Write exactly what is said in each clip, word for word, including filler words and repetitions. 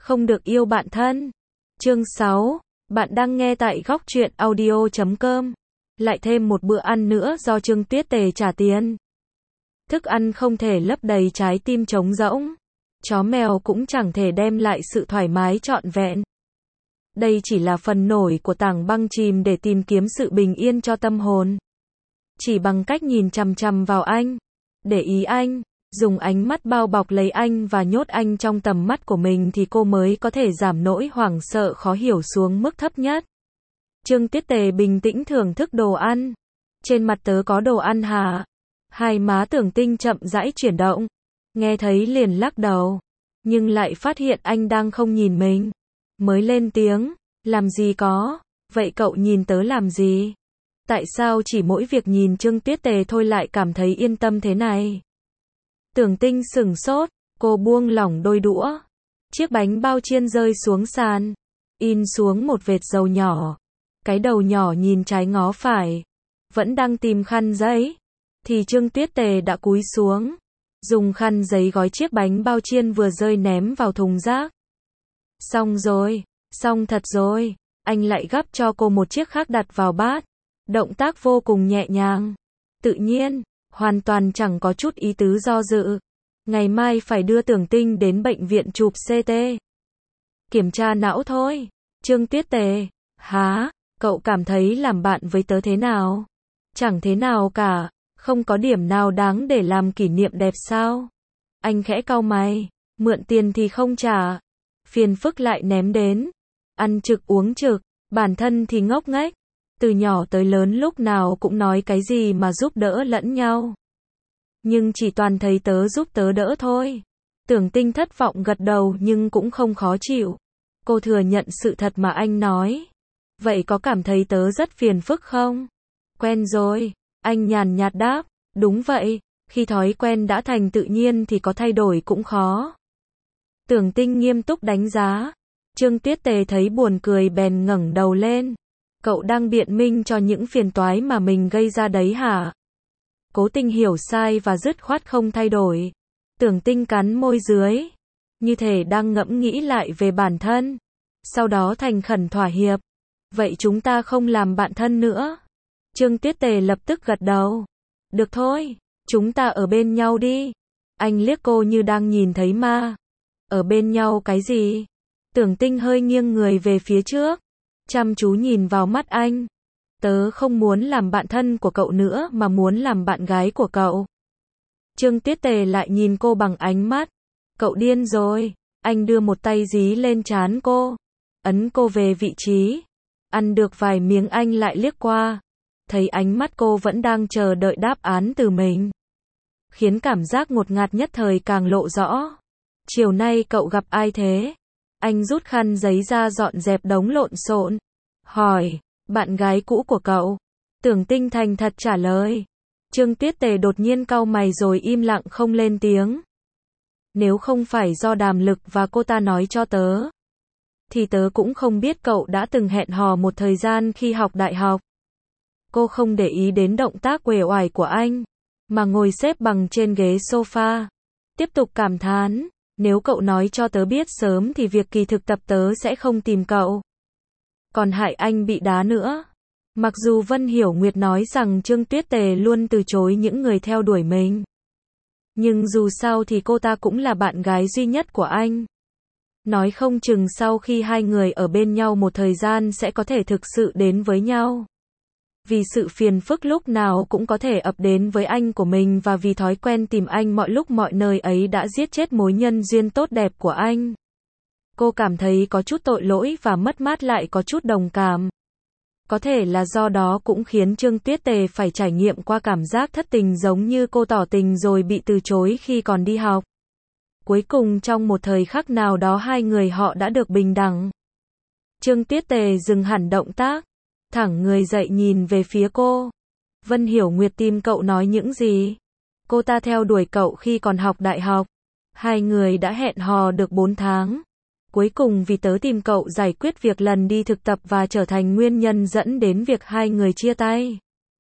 Không được yêu bạn thân. Chương sáu. Bạn đang nghe tại góc truyện audio chấm com. Lại thêm một bữa ăn nữa do Trương Tuyết Tề trả tiền. Thức ăn không thể lấp đầy trái tim trống rỗng. Chó mèo cũng chẳng thể đem lại sự thoải mái trọn vẹn. Đây chỉ là phần nổi của tảng băng chìm để tìm kiếm sự bình yên cho tâm hồn. Chỉ bằng cách nhìn chằm chằm vào anh, để ý anh, dùng ánh mắt bao bọc lấy anh và nhốt anh trong tầm mắt của mình thì cô mới có thể giảm nỗi hoảng sợ khó hiểu xuống mức thấp nhất. Trương Tuyết Tề bình tĩnh thưởng thức đồ ăn. Trên mặt tớ có đồ ăn hả? Hai má Tưởng Tinh chậm rãi chuyển động. Nghe thấy liền lắc đầu. Nhưng lại phát hiện anh đang không nhìn mình. Mới lên tiếng. Làm gì có? Vậy cậu nhìn tớ làm gì? Tại sao chỉ mỗi việc nhìn Trương Tuyết Tề thôi lại cảm thấy yên tâm thế này? Tưởng Tinh sửng sốt. Cô buông lỏng đôi đũa. Chiếc bánh bao chiên rơi xuống sàn. In xuống một vệt dầu nhỏ. Cái đầu nhỏ nhìn trái ngó phải. Vẫn đang tìm khăn giấy. Thì Trương Tuyết Tề đã cúi xuống. Dùng khăn giấy gói chiếc bánh bao chiên vừa rơi ném vào thùng rác. Xong rồi. Xong thật rồi. Anh lại gắp cho cô một chiếc khác đặt vào bát. Động tác vô cùng nhẹ nhàng. Tự nhiên. Hoàn toàn chẳng có chút ý tứ do dự. Ngày mai phải đưa Tưởng Tinh đến bệnh viện chụp xê tê. Kiểm tra não thôi. Trương Tuyết Tề. Hả? Cậu cảm thấy làm bạn với tớ thế nào? Chẳng thế nào cả. Không có điểm nào đáng để làm kỷ niệm đẹp sao? Anh khẽ cau mày. Mượn tiền thì không trả. Phiền phức lại ném đến. Ăn trực uống trực. Bản thân thì ngốc nghếch. Từ nhỏ tới lớn lúc nào cũng nói cái gì mà giúp đỡ lẫn nhau. Nhưng chỉ toàn thấy tớ giúp tớ đỡ thôi. Tưởng Tinh thất vọng gật đầu nhưng cũng không khó chịu. Cô thừa nhận sự thật mà anh nói. Vậy có cảm thấy tớ rất phiền phức không? Quen rồi. Anh nhàn nhạt đáp. Đúng vậy. Khi thói quen đã thành tự nhiên thì có thay đổi cũng khó. Tưởng Tinh nghiêm túc đánh giá. Trương Tuyết Tề thấy buồn cười bèn ngẩng đầu lên. Cậu đang biện minh cho những phiền toái mà mình gây ra đấy hả? Cố Tình hiểu sai và dứt khoát không thay đổi. Tưởng Tinh cắn môi dưới. Như thể đang ngẫm nghĩ lại về bản thân. Sau đó thành khẩn thỏa hiệp. Vậy chúng ta không làm bạn thân nữa. Trương Tuyết Tề lập tức gật đầu. Được thôi, chúng ta ở bên nhau đi. Anh liếc cô như đang nhìn thấy ma. Ở bên nhau cái gì? Tưởng Tinh hơi nghiêng người về phía trước. Chăm chú nhìn vào mắt anh. Tớ không muốn làm bạn thân của cậu nữa mà muốn làm bạn gái của cậu. Trương Tuyết Tề lại nhìn cô bằng ánh mắt. Cậu điên rồi. Anh đưa một tay dí lên trán cô. Ấn cô về vị trí. Ăn được vài miếng anh lại liếc qua. Thấy ánh mắt cô vẫn đang chờ đợi đáp án từ mình. Khiến cảm giác ngột ngạt nhất thời càng lộ rõ. Chiều nay cậu gặp ai thế? Anh rút khăn giấy ra dọn dẹp đống lộn xộn. Hỏi, bạn gái cũ của cậu. Tưởng Tinh thành thật trả lời. Trương Tuyết Tề đột nhiên cau mày rồi im lặng không lên tiếng. Nếu không phải do Đàm Lực và cô ta nói cho tớ, thì tớ cũng không biết cậu đã từng hẹn hò một thời gian khi học đại học. Cô không để ý đến động tác uể oải của anh, mà ngồi xếp bằng trên ghế sofa. Tiếp tục cảm thán, nếu cậu nói cho tớ biết sớm thì việc kỳ thực tập tớ sẽ không tìm cậu. Còn hại anh bị đá nữa. Mặc dù Vân Hiểu Nguyệt nói rằng Trương Tuyết Tề luôn từ chối những người theo đuổi mình. Nhưng dù sao thì cô ta cũng là bạn gái duy nhất của anh. Nói không chừng sau khi hai người ở bên nhau một thời gian sẽ có thể thực sự đến với nhau. Vì sự phiền phức lúc nào cũng có thể ập đến với anh của mình và vì thói quen tìm anh mọi lúc mọi nơi ấy đã giết chết mối nhân duyên tốt đẹp của anh. Cô cảm thấy có chút tội lỗi và mất mát lại có chút đồng cảm. Có thể là do đó cũng khiến Trương Tuyết Tề phải trải nghiệm qua cảm giác thất tình giống như cô tỏ tình rồi bị từ chối khi còn đi học. Cuối cùng trong một thời khắc nào đó hai người họ đã được bình đẳng. Trương Tuyết Tề dừng hẳn động tác. Thẳng người dậy nhìn về phía cô. Vân Hiểu Nguyệt tìm cậu nói những gì? Cô ta theo đuổi cậu khi còn học đại học. Hai người đã hẹn hò được bốn tháng. Cuối cùng vì tớ tìm cậu giải quyết việc lần đi thực tập và trở thành nguyên nhân dẫn đến việc hai người chia tay.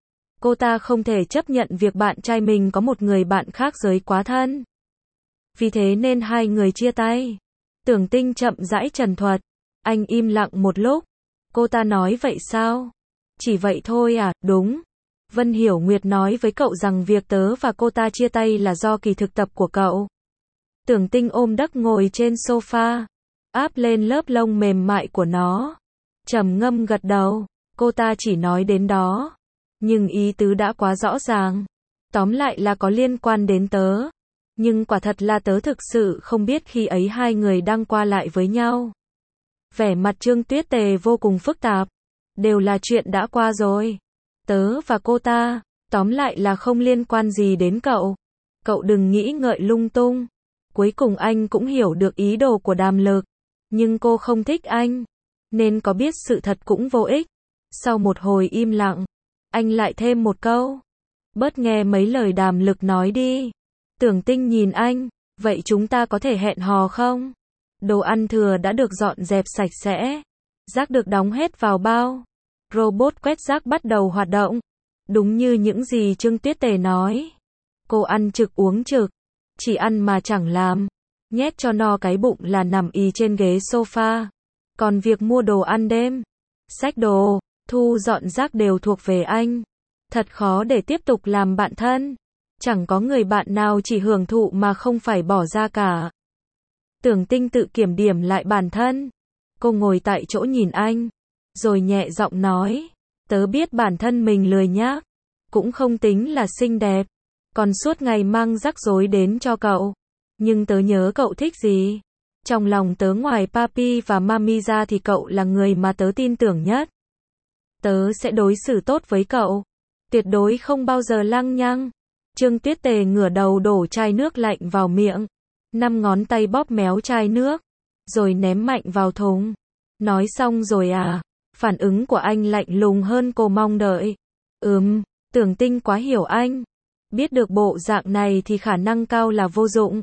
Cô ta không thể chấp nhận việc bạn trai mình có một người bạn khác giới quá thân. Vì thế nên hai người chia tay. Tưởng Tinh chậm rãi trần thuật. Anh im lặng một lúc. Cô ta nói vậy sao? Chỉ vậy thôi à? Đúng. Vân Hiểu Nguyệt nói với cậu rằng việc tớ và cô ta chia tay là do kỳ thực tập của cậu. Tưởng Tinh ôm đấc ngồi trên sofa, áp lên lớp lông mềm mại của nó. Trầm ngâm gật đầu. Cô ta chỉ nói đến đó. Nhưng ý tứ đã quá rõ ràng. Tóm lại là có liên quan đến tớ. Nhưng quả thật là tớ thực sự không biết khi ấy hai người đang qua lại với nhau. Vẻ mặt Trương Tuyết Tề vô cùng phức tạp. Đều là chuyện đã qua rồi. Tớ và cô ta, tóm lại là không liên quan gì đến cậu. Cậu đừng nghĩ ngợi lung tung. Cuối cùng anh cũng hiểu được ý đồ của Đàm Lực. Nhưng cô không thích anh. Nên có biết sự thật cũng vô ích. Sau một hồi im lặng, anh lại thêm một câu. Bớt nghe mấy lời Đàm Lực nói đi. Tưởng Tinh nhìn anh. Vậy chúng ta có thể hẹn hò không? Đồ ăn thừa đã được dọn dẹp sạch sẽ. Rác được đóng hết vào bao. Robot quét rác bắt đầu hoạt động. Đúng như những gì Trương Tuyết Tề nói. Cô ăn trực uống trực. Chỉ ăn mà chẳng làm. Nhét cho no cái bụng là nằm ì trên ghế sofa. Còn việc mua đồ ăn đêm, xách đồ, thu dọn rác đều thuộc về anh. Thật khó để tiếp tục làm bạn thân. Chẳng có người bạn nào chỉ hưởng thụ mà không phải bỏ ra cả. Tưởng Tinh tự kiểm điểm lại bản thân. Cô ngồi tại chỗ nhìn anh. Rồi nhẹ giọng nói. Tớ biết bản thân mình lười nhác. Cũng không tính là xinh đẹp. Còn suốt ngày mang rắc rối đến cho cậu. Nhưng tớ nhớ cậu thích gì. Trong lòng tớ ngoài Papi và Mami ra thì cậu là người mà tớ tin tưởng nhất. Tớ sẽ đối xử tốt với cậu. Tuyệt đối không bao giờ lăng nhăng. Trương Tuyết Tề ngửa đầu đổ chai nước lạnh vào miệng. Năm ngón tay bóp méo chai nước. Rồi ném mạnh vào thùng. Nói xong rồi à? Phản ứng của anh lạnh lùng hơn cô mong đợi. Ừm, Tưởng Tinh quá hiểu anh. Biết được bộ dạng này thì khả năng cao là vô dụng.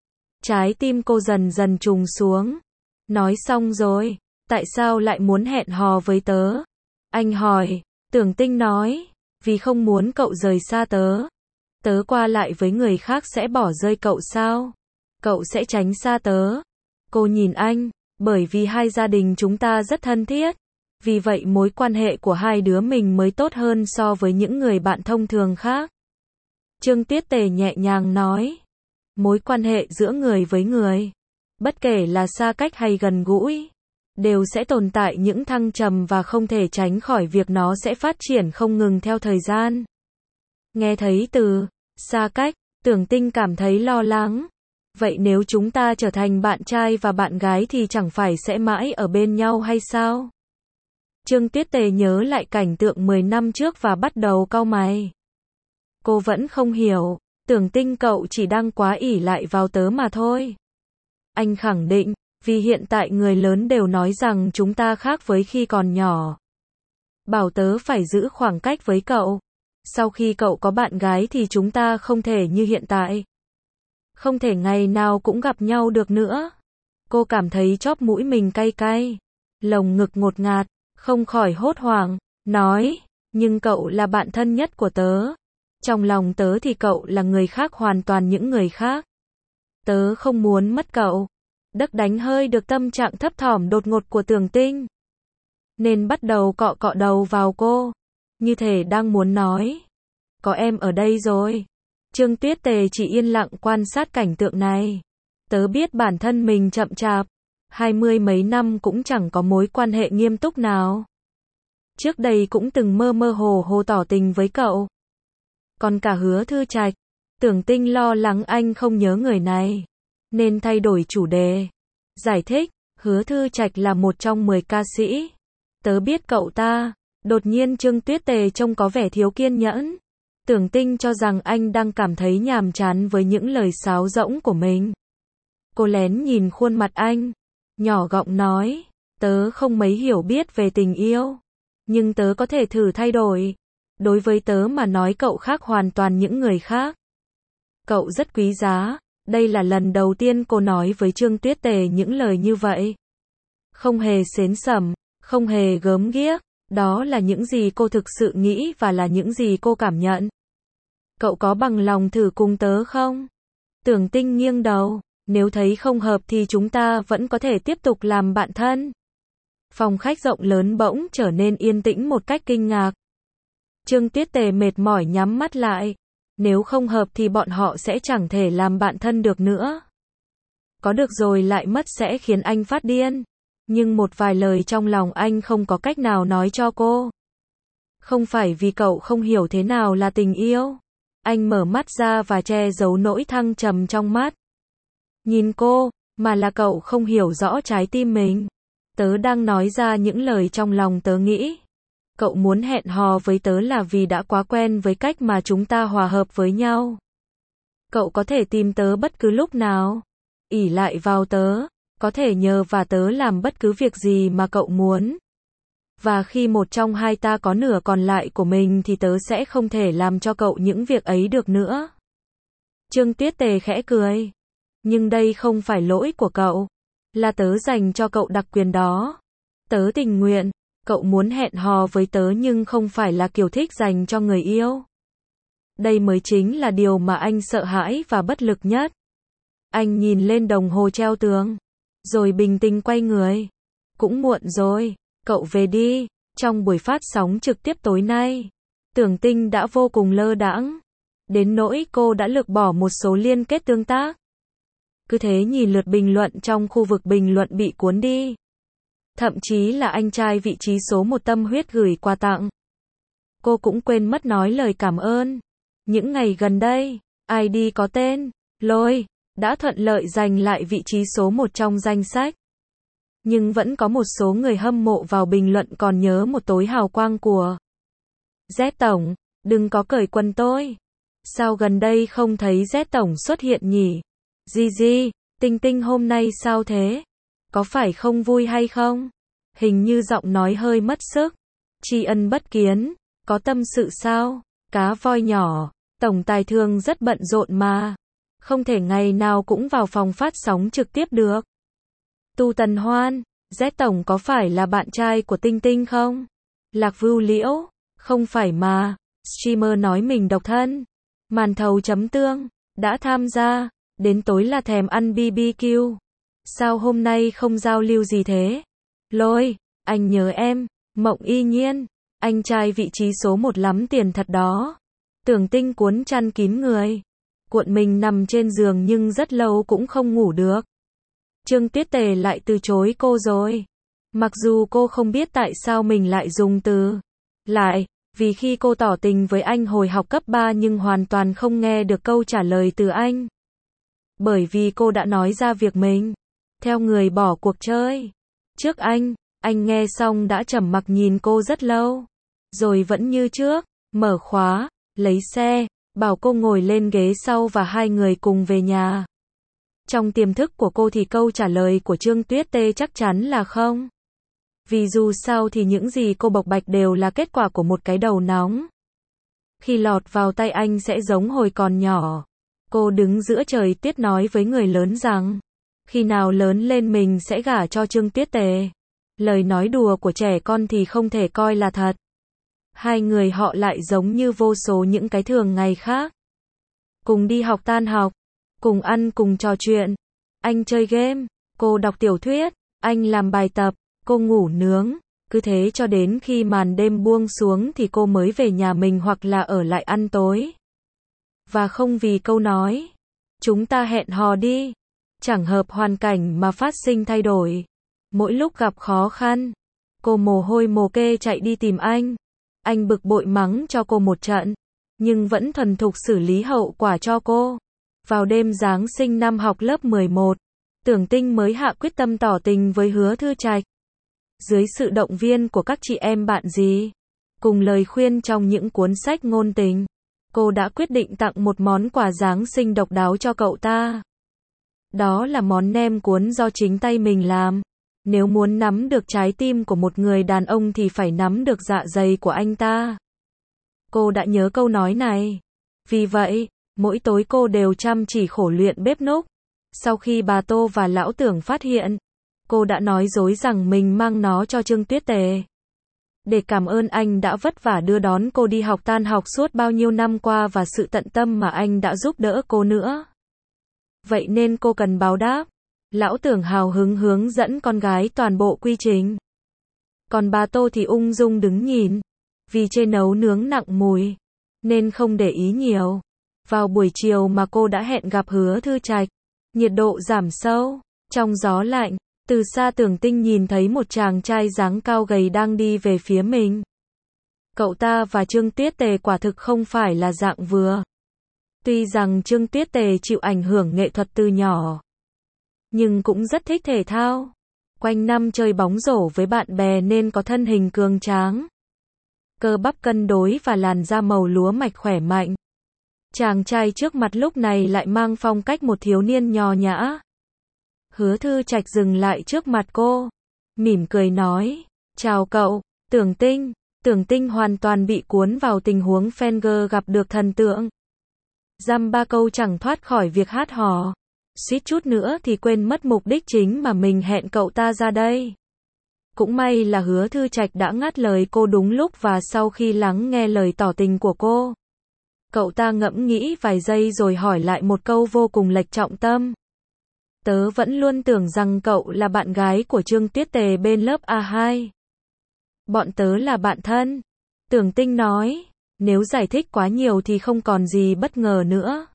Trái tim cô dần dần trùng xuống. Nói xong rồi, tại sao lại muốn hẹn hò với tớ? Anh hỏi. Tưởng Tinh nói, vì không muốn cậu rời xa tớ. Tớ qua lại với người khác sẽ bỏ rơi cậu sao? Cậu sẽ tránh xa tớ. Cô nhìn anh, bởi vì hai gia đình chúng ta rất thân thiết. Vì vậy mối quan hệ của hai đứa mình mới tốt hơn so với những người bạn thông thường khác. Trương Tuyết Tề nhẹ nhàng nói. Mối quan hệ giữa người với người, bất kể là xa cách hay gần gũi, đều sẽ tồn tại những thăng trầm và không thể tránh khỏi việc nó sẽ phát triển không ngừng theo thời gian. Nghe thấy từ xa cách, Tưởng Tinh cảm thấy lo lắng. Vậy nếu chúng ta trở thành bạn trai và bạn gái thì chẳng phải sẽ mãi ở bên nhau hay sao? Trương Tuyết Tề nhớ lại cảnh tượng mười năm trước và bắt đầu cau mày. Cô vẫn không hiểu. Tưởng Tinh cậu chỉ đang quá ỷ lại vào tớ mà thôi. Anh khẳng định, vì hiện tại người lớn đều nói rằng chúng ta khác với khi còn nhỏ. Bảo tớ phải giữ khoảng cách với cậu. Sau khi cậu có bạn gái thì chúng ta không thể như hiện tại. Không thể ngày nào cũng gặp nhau được nữa. Cô cảm thấy chóp mũi mình cay cay. Lồng ngực ngột ngạt, không khỏi hốt hoảng, nói, nhưng cậu là bạn thân nhất của tớ. Trong lòng tớ thì cậu là người khác hoàn toàn những người khác. Tớ không muốn mất cậu. Đấc đánh hơi được tâm trạng thấp thỏm đột ngột của Tưởng Tinh. Nên bắt đầu cọ cọ đầu vào cô. Như thể đang muốn nói. Có em ở đây rồi. Trương Tuyết Tề chỉ yên lặng quan sát cảnh tượng này. Tớ biết bản thân mình chậm chạp. Hai mươi mấy năm cũng chẳng có mối quan hệ nghiêm túc nào. Trước đây cũng từng mơ mơ hồ hồ tỏ tình với cậu. Còn cả Hứa Thư Trạch, Tưởng Tinh lo lắng anh không nhớ người này, nên thay đổi chủ đề. Giải thích, Hứa Thư Trạch là một trong mười ca sĩ. Tớ biết cậu ta. Đột nhiên Trương Tuyết Tề trông có vẻ thiếu kiên nhẫn. Tưởng Tinh cho rằng anh đang cảm thấy nhàm chán với những lời sáo rỗng của mình. Cô lén nhìn khuôn mặt anh, nhỏ giọng nói, tớ không mấy hiểu biết về tình yêu, nhưng tớ có thể thử thay đổi. Đối với tớ mà nói cậu khác hoàn toàn những người khác. Cậu rất quý giá. Đây là lần đầu tiên cô nói với Trương Tuyết Tề những lời như vậy. Không hề xến xẩm, không hề gớm ghiếc. Đó là những gì cô thực sự nghĩ và là những gì cô cảm nhận. Cậu có bằng lòng thử cùng tớ không? Tưởng Tinh nghiêng đầu. Nếu thấy không hợp thì chúng ta vẫn có thể tiếp tục làm bạn thân. Phòng khách rộng lớn bỗng trở nên yên tĩnh một cách kinh ngạc. Trương Tuyết Tề mệt mỏi nhắm mắt lại. Nếu không hợp thì bọn họ sẽ chẳng thể làm bạn thân được nữa. Có được rồi lại mất sẽ khiến anh phát điên. Nhưng một vài lời trong lòng anh không có cách nào nói cho cô. Không phải vì cậu không hiểu thế nào là tình yêu. Anh mở mắt ra và che giấu nỗi thăng trầm trong mắt. Nhìn cô, mà là cậu không hiểu rõ trái tim mình. Tớ đang nói ra những lời trong lòng tớ nghĩ. Cậu muốn hẹn hò với tớ là vì đã quá quen với cách mà chúng ta hòa hợp với nhau. Cậu có thể tìm tớ bất cứ lúc nào. Ỷ lại vào tớ. Có thể nhờ và tớ làm bất cứ việc gì mà cậu muốn. Và khi một trong hai ta có nửa còn lại của mình thì tớ sẽ không thể làm cho cậu những việc ấy được nữa. Trương Tuyết Tề khẽ cười. Nhưng đây không phải lỗi của cậu. Là tớ dành cho cậu đặc quyền đó. Tớ tình nguyện. Cậu muốn hẹn hò với tớ nhưng không phải là kiểu thích dành cho người yêu. Đây mới chính là điều mà anh sợ hãi và bất lực nhất. Anh nhìn lên đồng hồ treo tường. Rồi bình tĩnh quay người. Cũng muộn rồi. Cậu về đi. Trong buổi phát sóng trực tiếp tối nay, Tưởng Tinh đã vô cùng lơ đãng. Đến nỗi cô đã lược bỏ một số liên kết tương tác. Cứ thế nhìn lượt bình luận trong khu vực bình luận bị cuốn đi. Thậm chí là anh trai vị trí số một tâm huyết gửi quà tặng. Cô cũng quên mất nói lời cảm ơn. Những ngày gần đây, i đê có tên Lôi đã thuận lợi giành lại vị trí số một trong danh sách. Nhưng vẫn có một số người hâm mộ vào bình luận còn nhớ một tối hào quang của Z Tổng, đừng có cởi quần tôi. Sao gần đây không thấy Z Tổng xuất hiện nhỉ? Gigi, Tinh Tinh hôm nay sao thế? Có phải không vui hay không? Hình như giọng nói hơi mất sức. Tri Ân Bất Kiến, có tâm sự sao? Cá voi nhỏ, tổng tài thường rất bận rộn mà. Không thể ngày nào cũng vào phòng phát sóng trực tiếp được. Tu Tần Hoan, Z Tổng có phải là bạn trai của Tinh Tinh không? Lạc Vưu Liễu, không phải mà. Streamer nói mình độc thân. Màn thầu chấm tương, đã tham gia. Đến tối là thèm ăn bê bê quy. Sao hôm nay không giao lưu gì thế? Lôi, anh nhớ em. Mộng Y Nhiên, anh trai vị trí số một lắm tiền thật đó. Tưởng Tinh cuốn chăn kín người. Cuộn mình nằm trên giường nhưng rất lâu cũng không ngủ được. Trương Tuyết Tề lại từ chối cô rồi. Mặc dù cô không biết tại sao mình lại dùng từ lại, vì khi cô tỏ tình với anh hồi học cấp ba nhưng hoàn toàn không nghe được câu trả lời từ anh. Bởi vì cô đã nói ra việc mình theo người bỏ cuộc chơi. Trước anh, anh nghe xong đã trầm mặc nhìn cô rất lâu. Rồi vẫn như trước, mở khóa, lấy xe, bảo cô ngồi lên ghế sau và hai người cùng về nhà. Trong tiềm thức của cô thì câu trả lời của Trương Tuyết Tề chắc chắn là không. Vì dù sao thì những gì cô bộc bạch đều là kết quả của một cái đầu nóng. Khi lọt vào tay anh sẽ giống hồi còn nhỏ. Cô đứng giữa trời tuyết nói với người lớn rằng, khi nào lớn lên mình sẽ gả cho Trương Tuyết Tề. Lời nói đùa của trẻ con thì không thể coi là thật. Hai người họ lại giống như vô số những cái thường ngày khác. Cùng đi học tan học, cùng ăn cùng trò chuyện. Anh chơi game, cô đọc tiểu thuyết, anh làm bài tập, cô ngủ nướng. Cứ thế cho đến khi màn đêm buông xuống thì cô mới về nhà mình hoặc là ở lại ăn tối. Và không vì câu nói, chúng ta hẹn hò đi. Chẳng hợp hoàn cảnh mà phát sinh thay đổi. Mỗi lúc gặp khó khăn, cô mồ hôi mồ kê chạy đi tìm anh. Anh bực bội mắng cho cô một trận, nhưng vẫn thuần thục xử lý hậu quả cho cô. Vào đêm Giáng sinh năm học lớp mười một, Tưởng Tinh mới hạ quyết tâm tỏ tình với Hứa Thư Trạch. Dưới sự động viên của các chị em bạn gì, cùng lời khuyên trong những cuốn sách ngôn tình, cô đã quyết định tặng một món quà Giáng sinh độc đáo cho cậu ta. Đó là món nem cuốn do chính tay mình làm. Nếu muốn nắm được trái tim của một người đàn ông thì phải nắm được dạ dày của anh ta. Cô đã nhớ câu nói này. Vì vậy, mỗi tối cô đều chăm chỉ khổ luyện bếp núc. Sau khi bà Tô và lão Tưởng phát hiện, cô đã nói dối rằng mình mang nó cho Trương Tuyết Tề. Để cảm ơn anh đã vất vả đưa đón cô đi học tan học suốt bao nhiêu năm qua và sự tận tâm mà anh đã giúp đỡ cô nữa. Vậy nên cô cần báo đáp. Lão Tưởng hào hứng hướng dẫn con gái toàn bộ quy trình. Còn bà Tô thì ung dung đứng nhìn. Vì chê nấu nướng nặng mùi, nên không để ý nhiều. Vào buổi chiều mà cô đã hẹn gặp Hứa Thư Trạch. Nhiệt độ giảm sâu. Trong gió lạnh, từ xa Tưởng Tinh nhìn thấy một chàng trai dáng cao gầy đang đi về phía mình. Cậu ta và Trương Tuyết Tề quả thực không phải là dạng vừa. Tuy rằng Trương Tuyết Tề chịu ảnh hưởng nghệ thuật từ nhỏ, nhưng cũng rất thích thể thao. Quanh năm chơi bóng rổ với bạn bè nên có thân hình cường tráng, cơ bắp cân đối và làn da màu lúa mạch khỏe mạnh. Chàng trai trước mặt lúc này lại mang phong cách một thiếu niên nho nhã. Hứa Thư Trạch dừng lại trước mặt cô, mỉm cười nói, chào cậu, Tưởng Tinh. Tưởng Tinh hoàn toàn bị cuốn vào tình huống Fenger gặp được thần tượng. Dăm ba câu chẳng thoát khỏi việc hát hò. Suýt chút nữa thì quên mất mục đích chính mà mình hẹn cậu ta ra đây. Cũng may là Hứa Thư Trạch đã ngắt lời cô đúng lúc và sau khi lắng nghe lời tỏ tình của cô, cậu ta ngẫm nghĩ vài giây rồi hỏi lại một câu vô cùng lệch trọng tâm. Tớ vẫn luôn tưởng rằng cậu là bạn gái của Trương Tuyết Tề bên lớp A hai. Bọn tớ là bạn thân. Tưởng Tinh nói, nếu giải thích quá nhiều thì không còn gì bất ngờ nữa.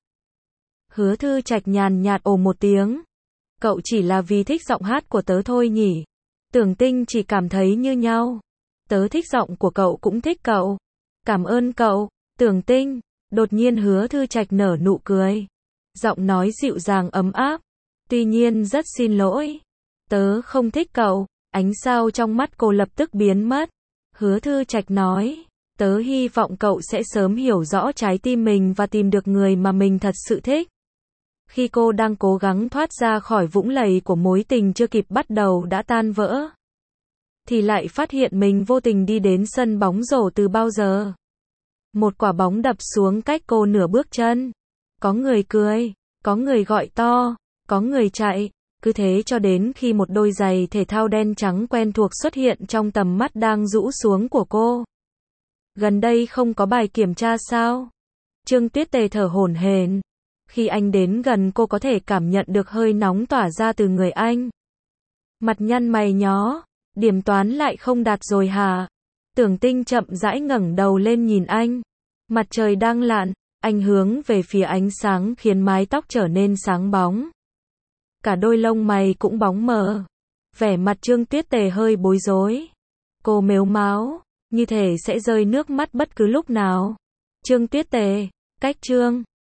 Hứa Thư Trạch nhàn nhạt ồ một tiếng. Cậu chỉ là vì thích giọng hát của tớ thôi nhỉ? Tưởng Tinh chỉ cảm thấy như nhau. Tớ thích giọng của cậu cũng thích cậu. Cảm ơn cậu, Tưởng Tinh. Đột nhiên Hứa Thư Trạch nở nụ cười. Giọng nói dịu dàng ấm áp. Tuy nhiên rất xin lỗi. Tớ không thích cậu. Ánh sao trong mắt cô lập tức biến mất. Hứa Thư Trạch nói, tớ hy vọng cậu sẽ sớm hiểu rõ trái tim mình và tìm được người mà mình thật sự thích. Khi cô đang cố gắng thoát ra khỏi vũng lầy của mối tình chưa kịp bắt đầu đã tan vỡ, thì lại phát hiện mình vô tình đi đến sân bóng rổ từ bao giờ. Một quả bóng đập xuống cách cô nửa bước chân. Có người cười, có người gọi to, có người chạy. Cứ thế cho đến khi một đôi giày thể thao đen trắng quen thuộc xuất hiện trong tầm mắt đang rũ xuống của cô. Gần đây không có bài kiểm tra sao? Trương Tuyết Tề thở hổn hển. Khi anh đến gần cô có thể cảm nhận được hơi nóng tỏa ra từ người anh. Mặt nhăn mày nhó. Điểm toán lại không đạt rồi hả? Tưởng Tinh chậm rãi ngẩng đầu lên nhìn anh. Mặt trời đang lặn, anh hướng về phía ánh sáng khiến mái tóc trở nên sáng bóng. Cả đôi lông mày cũng bóng mờ. Vẻ mặt Trương Tuyết Tề hơi bối rối. Cô mếu máo, như thể sẽ rơi nước mắt bất cứ lúc nào. Trương Tuyết Tề, cách Trương